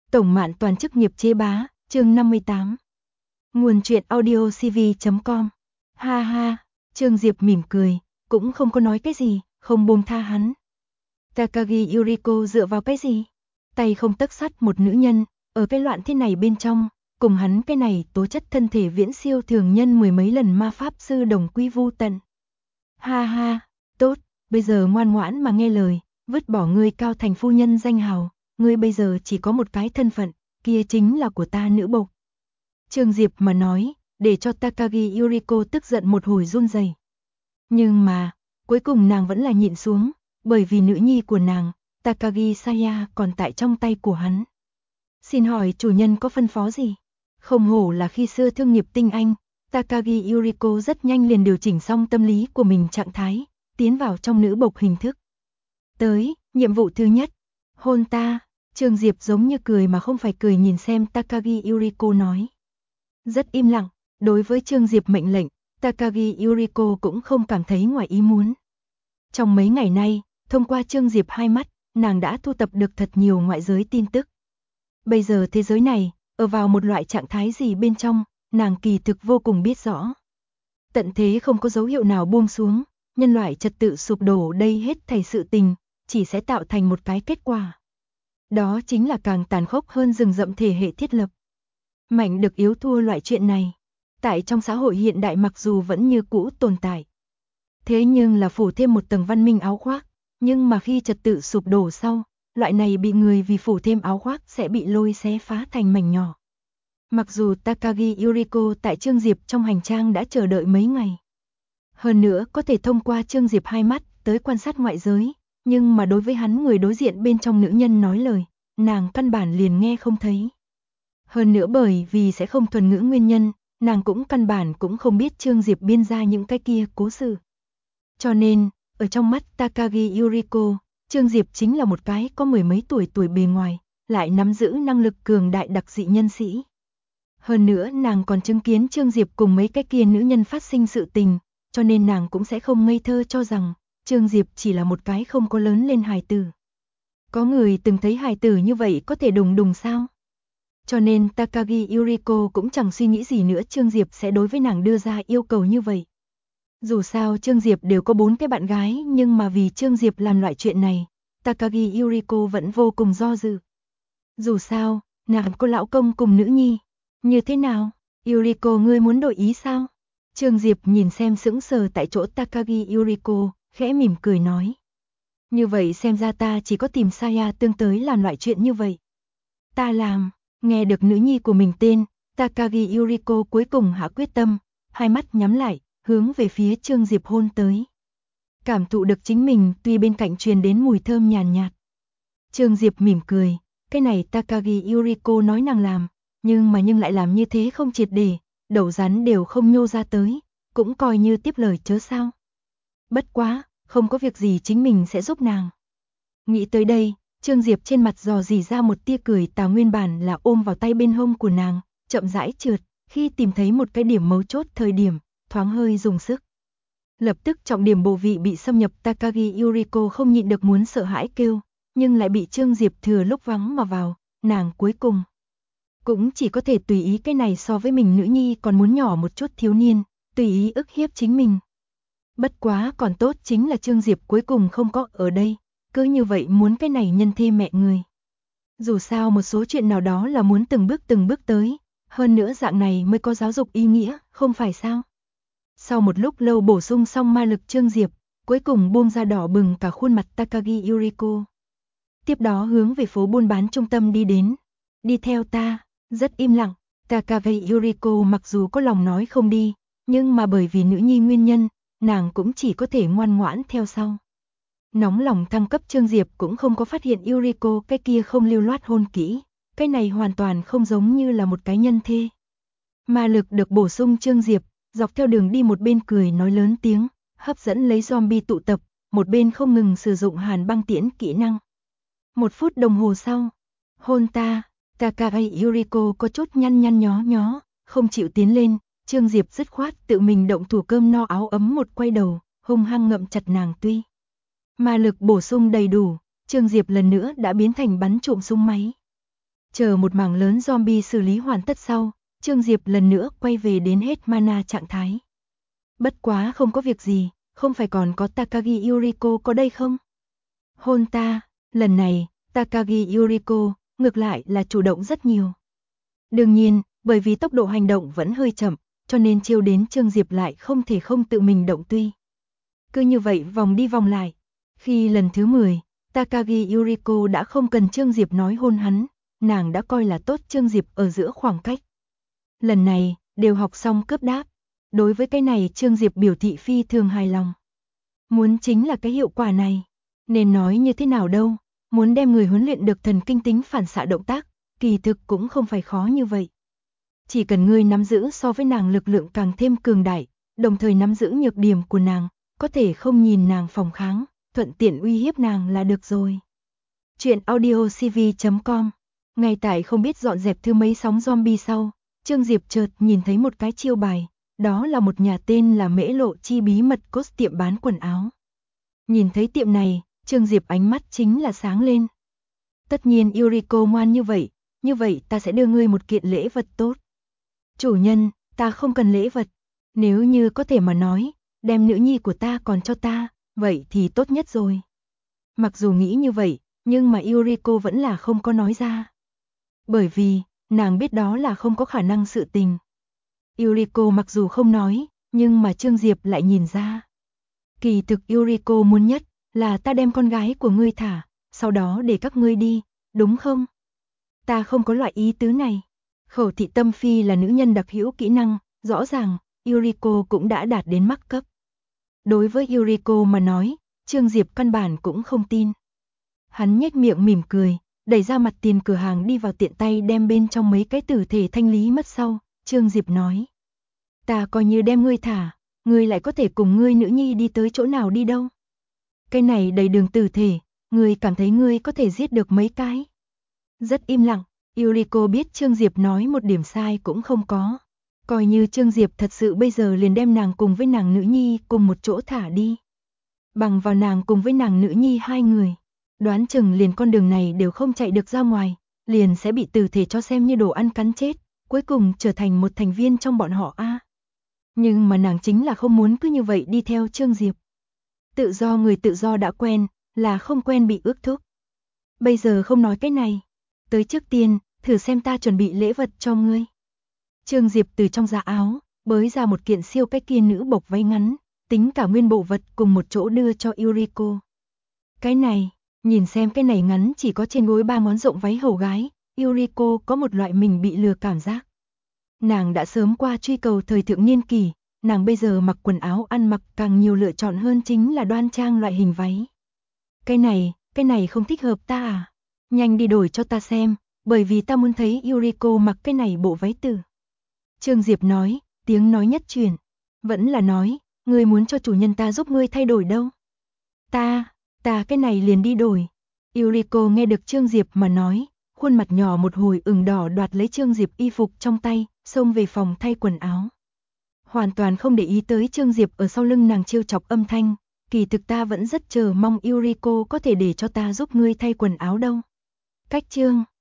Tổng Mạn Toàn chức nghiệp chế bá, chương 58. Nguồn truyện audiocv.com. Ha ha, Trương Diệp mỉm cười, cũng không có nói cái gì, không buông tha hắn. Takagi Yuriko dựa vào cái gì? Tay không tấc sắt một nữ nhân, ở cái loạn thế này bên trong, cùng hắn cái này tố chất thân thể viễn siêu thường nhân mười mấy lần ma pháp sư đồng quy vu tận. Ha ha, tốt, bây giờ ngoan ngoãn mà nghe lời, vứt bỏ ngươi cao thành phu nhân danh hào, ngươi bây giờ chỉ có một cái thân phận, kia chính là của ta nữ bộc. Trương Diệp mà nói, để cho Takagi Yuriko tức giận một hồi run rẩy. Nhưng mà, cuối cùng nàng vẫn là nhịn xuống, bởi vì nữ nhi của nàng, Takagi Saya còn tại trong tay của hắn. Xin hỏi chủ nhân có phân phó gì? Không hổ là khi xưa thương nghiệp tinh anh, Takagi Yuriko rất nhanh liền điều chỉnh xong tâm lý của mình trạng thái, tiến vào trong nữ bộc hình thức. Tới, nhiệm vụ thứ nhất, hôn ta. Trương Diệp giống như cười mà không phải cười nhìn xem Takagi Yuriko nói. Rất im lặng, đối với Trương Diệp mệnh lệnh, Takagi Yuriko cũng không cảm thấy ngoài ý muốn. Trong mấy ngày nay, thông qua Trương Diệp hai mắt, nàng đã thu tập được thật nhiều ngoại giới tin tức. Bây giờ thế giới này, ở vào một loại trạng thái gì bên trong, nàng kỳ thực vô cùng biết rõ. Tận thế không có dấu hiệu nào buông xuống, nhân loại trật tự sụp đổ, đây hết thảy sự tình, chỉ sẽ tạo thành một cái kết quả. Đó chính là càng tàn khốc hơn rừng rậm thể hệ thiết lập. Mạnh được yếu thua loại chuyện này, tại trong xã hội hiện đại mặc dù vẫn như cũ tồn tại. Thế nhưng là phủ thêm một tầng văn minh áo khoác, nhưng mà khi trật tự sụp đổ sau, loại này bị người vì phủ thêm áo khoác sẽ bị lôi xé phá thành mảnh nhỏ. Mặc dù Takagi Yuriko tại Trương Diệp trong hành trang đã chờ đợi mấy ngày. Hơn nữa có thể thông qua Trương Diệp hai mắt tới quan sát ngoại giới, nhưng mà đối với hắn người đối diện bên trong nữ nhân nói lời, nàng căn bản liền nghe không thấy. Hơn nữa bởi vì sẽ không thuần ngữ nguyên nhân, nàng cũng căn bản cũng không biết Trương Diệp biên ra những cái kia cố sự. Cho nên, ở trong mắt Takagi Yuriko, Trương Diệp chính là một cái có mười mấy tuổi bề ngoài, lại nắm giữ năng lực cường đại đặc dị nhân sĩ. Hơn nữa nàng còn chứng kiến Trương Diệp cùng mấy cái kia nữ nhân phát sinh sự tình, cho nên nàng cũng sẽ không ngây thơ cho rằng Trương Diệp chỉ là một cái không có lớn lên hài tử. Có người từng thấy hài tử như vậy có thể đùng đùng sao? Cho nên Takagi Yuriko cũng chẳng suy nghĩ gì nữa Trương Diệp sẽ đối với nàng đưa ra yêu cầu như vậy. Dù sao Trương Diệp đều có 4 cái bạn gái, nhưng mà vì Trương Diệp làm loại chuyện này, Takagi Yuriko vẫn vô cùng do dự. Dù sao, nàng có lão công cùng nữ nhi. Như thế nào? Yuriko ngươi muốn đổi ý sao? Trương Diệp nhìn xem sững sờ tại chỗ Takagi Yuriko, khẽ mỉm cười nói. Như vậy xem ra ta chỉ có tìm Saya tương tới làm loại chuyện như vậy. Ta làm. Nghe được nữ nhi của mình tên, Takagi Yuriko cuối cùng hạ quyết tâm, hai mắt nhắm lại, hướng về phía Trương Diệp hôn tới. Cảm thụ được chính mình tuy bên cạnh truyền đến mùi thơm nhàn nhạt. Trương Diệp mỉm cười, cái này Takagi Yuriko nói nàng làm, nhưng lại làm như thế không triệt để, đầu rắn đều không nhô ra tới, cũng coi như tiếp lời chớ sao. Bất quá, không có việc gì chính mình sẽ giúp nàng. Nghĩ tới đây, Trương Diệp trên mặt dò dỉ ra một tia cười tà, nguyên bản là ôm vào tay bên hông của nàng, chậm rãi trượt, khi tìm thấy một cái điểm mấu chốt thời điểm, thoáng hơi dùng sức. Lập tức trọng điểm bộ vị bị xâm nhập, Takagi Yuriko không nhịn được muốn sợ hãi kêu, nhưng lại bị Trương Diệp thừa lúc vắng mà vào, nàng cuối cùng cũng chỉ có thể tùy ý cái này so với mình nữ nhi còn muốn nhỏ một chút thiếu niên, tùy ý ức hiếp chính mình. Bất quá còn tốt chính là Trương Diệp cuối cùng không có ở đây, cứ như vậy muốn cái này nhân thê mẹ người. Dù sao một số chuyện nào đó là muốn từng bước tới, hơn nữa dạng này mới có giáo dục ý nghĩa, không phải sao? Sau một lúc lâu bổ sung xong ma lực, Trương Diệp cuối cùng buông ra đỏ bừng cả khuôn mặt Takagi Yuriko. Tiếp đó hướng về phố buôn bán trung tâm đi đến. Đi theo ta. Rất im lặng, Takagi Yuriko mặc dù có lòng nói không đi, nhưng mà bởi vì nữ nhi nguyên nhân, nàng cũng chỉ có thể ngoan ngoãn theo sau. Nóng lòng thăng cấp, Trương Diệp cũng không có phát hiện Yuriko cái kia không lưu loát hôn kỹ, cái này hoàn toàn không giống như là một cái nhân thê. Ma lực được bổ sung, Trương Diệp dọc theo đường đi một bên cười nói lớn tiếng, hấp dẫn lấy zombie tụ tập, một bên không ngừng sử dụng hàn băng tiễn kỹ năng. 1 phút đồng hồ sau, hôn ta. Takagi Yuriko có chút nhăn nhó, không chịu tiến lên, Trương Diệp dứt khoát tự mình động thủ, cơm no áo ấm một quay đầu, hung hăng ngậm chặt nàng. Tuy ma lực bổ sung đầy đủ, Trương Diệp lần nữa đã biến thành bắn trộm súng máy. Chờ một mảng lớn zombie xử lý hoàn tất sau, Trương Diệp lần nữa quay về đến hết mana trạng thái. Bất quá không có việc gì, không phải còn có Takagi Yuriko có đây không? Hôn ta, lần này, Takagi Yuriko, ngược lại là chủ động rất nhiều. Đương nhiên, bởi vì tốc độ hành động vẫn hơi chậm, cho nên chiêu đến Trương Diệp lại không thể không tự mình động tuy. Cứ như vậy vòng đi vòng lại. Khi lần thứ 10, Takagi Yuriko đã không cần Trương Diệp nói hôn hắn, nàng đã coi là tốt Trương Diệp ở giữa khoảng cách. Lần này, đều học xong cướp đáp. Đối với cái này Trương Diệp biểu thị phi thường hài lòng. Muốn chính là cái hiệu quả này. Nên nói như thế nào đâu, muốn đem người huấn luyện được thần kinh tính phản xạ động tác, kỳ thực cũng không phải khó như vậy. Chỉ cần ngươi nắm giữ so với nàng lực lượng càng thêm cường đại, đồng thời nắm giữ nhược điểm của nàng, có thể không nhìn nàng phòng kháng, thuận tiện uy hiếp nàng là được rồi. Chuyện audiocv.com. Ngay tại không biết dọn dẹp thứ mấy sóng zombie sau, Trương Diệp chợt nhìn thấy một cái chiêu bài, đó là một nhà tên là Mễ Lộ Chi bí mật cốt tiệm bán quần áo. Nhìn thấy tiệm này, Trương Diệp ánh mắt chính là sáng lên. Tất nhiên Yuriko ngoan như vậy ta sẽ đưa ngươi một kiện lễ vật tốt. Chủ nhân, ta không cần lễ vật, nếu như có thể mà nói, đem nữ nhi của ta còn cho ta, vậy thì tốt nhất rồi. Mặc dù nghĩ như vậy, nhưng mà Yuriko vẫn là không có nói ra. Bởi vì, nàng biết đó là không có khả năng sự tình. Yuriko mặc dù không nói, nhưng mà Trương Diệp lại nhìn ra. Kỳ thực Yuriko muốn nhất là ta đem con gái của ngươi thả, sau đó để các ngươi đi, đúng không? Ta không có loại ý tứ này. Khẩu thị tâm phi là nữ nhân đặc hữu kỹ năng, rõ ràng, Yuriko cũng đã đạt đến mắc cấp. Đối với Yuriko mà nói, Trương Diệp căn bản cũng không tin. Hắn nhếch miệng mỉm cười, đẩy ra mặt tiền cửa hàng đi vào tiện tay đem bên trong mấy cái tử thể thanh lý mất sau, Trương Diệp nói. Ta coi như đem ngươi thả, ngươi lại có thể cùng ngươi nữ nhi đi tới chỗ nào đi đâu. Cái này đầy đường tử thể, ngươi cảm thấy ngươi có thể giết được mấy cái. Rất im lặng, Yuriko biết Trương Diệp nói một điểm sai cũng không có. Coi như Trương Diệp thật sự bây giờ liền đem nàng cùng với nàng nữ nhi cùng một chỗ thả đi. Bằng vào nàng cùng với nàng nữ nhi hai người, đoán chừng liền con đường này đều không chạy được ra ngoài, liền sẽ bị tử thể cho xem như đồ ăn cắn chết, cuối cùng trở thành một thành viên trong bọn họ a. Nhưng mà nàng chính là không muốn cứ như vậy đi theo Trương Diệp. Tự do người tự do đã quen, là không quen bị ước thúc. Bây giờ không nói cái này, tới trước tiên, thử xem ta chuẩn bị lễ vật cho ngươi. Trương Diệp từ trong giá áo, bới ra một kiện siêu cách kia nữ bộc váy ngắn, tính cả nguyên bộ vật cùng một chỗ đưa cho Yuriko. Cái này, nhìn xem cái này ngắn chỉ có trên gối 3 ngón rộng váy hầu gái, Yuriko có một loại mình bị lừa cảm giác. Nàng đã sớm qua truy cầu thời thượng niên kỳ, nàng bây giờ mặc quần áo ăn mặc càng nhiều lựa chọn hơn chính là đoan trang loại hình váy. Cái này không thích hợp ta à? Nhanh đi đổi cho ta xem, bởi vì ta muốn thấy Yuriko mặc cái này bộ váy tử. Trương Diệp nói, tiếng nói nhất truyền, vẫn là nói, ngươi muốn cho chủ nhân ta giúp ngươi thay đổi đâu. Ta cái này liền đi đổi. Yuriko nghe được Trương Diệp mà nói, khuôn mặt nhỏ một hồi ửng đỏ đoạt lấy Trương Diệp y phục trong tay, xông về phòng thay quần áo. Hoàn toàn không để ý tới Trương Diệp ở sau lưng nàng trêu chọc âm thanh, kỳ thực ta vẫn rất chờ mong Yuriko có thể để cho ta giúp ngươi thay quần áo đâu. Cách chương